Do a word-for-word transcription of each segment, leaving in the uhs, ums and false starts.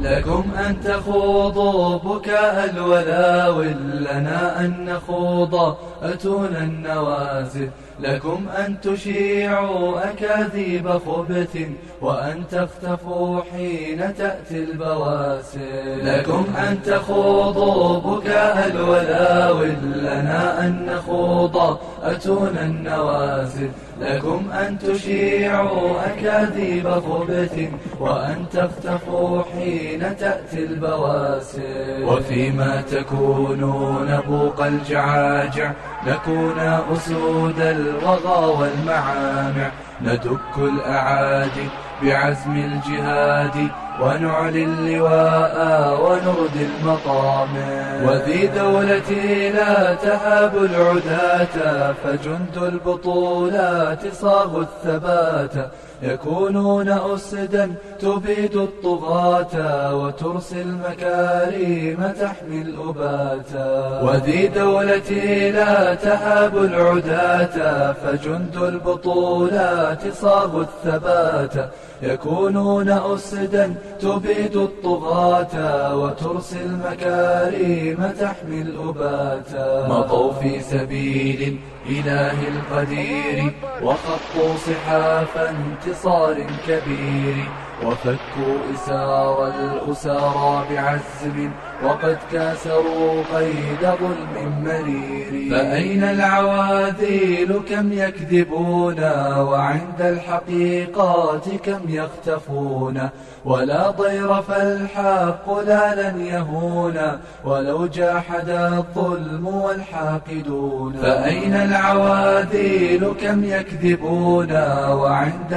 لكم أن تخوضوا بكاء الولاول، لنا أن نخوض أتون النوازل. لكم أن تشيعوا أكاذيب خبث، وأن تختفوا حين تأتي البواسل. لكم أن تخوضوا بكاء الولاول، لنا أن نخوض أتون النوازل. لكم أن تشيعوا أكاذيب خبث، وأن تختفوا حين تأتي البواسل. وفيما تكونون بوق الجعاجع، نكون أسود الوغى والمعامع. ندك الأعادي بعزم الجهاد، ونعلي اللواء ونردي المطامع. وذي دولتي لا تهاب العداة، فجند البطولات صاغوا الثبات. يكونون أسدا تبيد الطغاة، وترسي المكارم تحمي الأباتا. وذي دولتي لا تهاب العداة، فجند البطولات صاغوا الثبات. يكونون أسدا تبيد الطغاة، وترسي المكارم تحمي الأباتا. مضوا في سبيل الإله القدير، وخطوا صحاف انتصار كبير. وفكوا إسار الأسارى بعزم، وقد كاسروا قيد ظلم مرير. فأين العواذيل كم يكذبون، وعند الحقيقات كم يختفون. ولا ضير فالحق لا لن يهون، ولو جاحد الظلم والحاقدون. فأين العواذيل كم يكذبون، وعند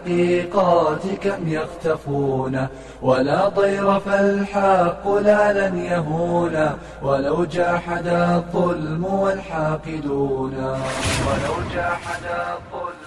الحقيقات كم يختفون. ولا ضير فالحق لا لن يهون، ولو جاحد الظلم والحاقدون. ولو جاحد الظلم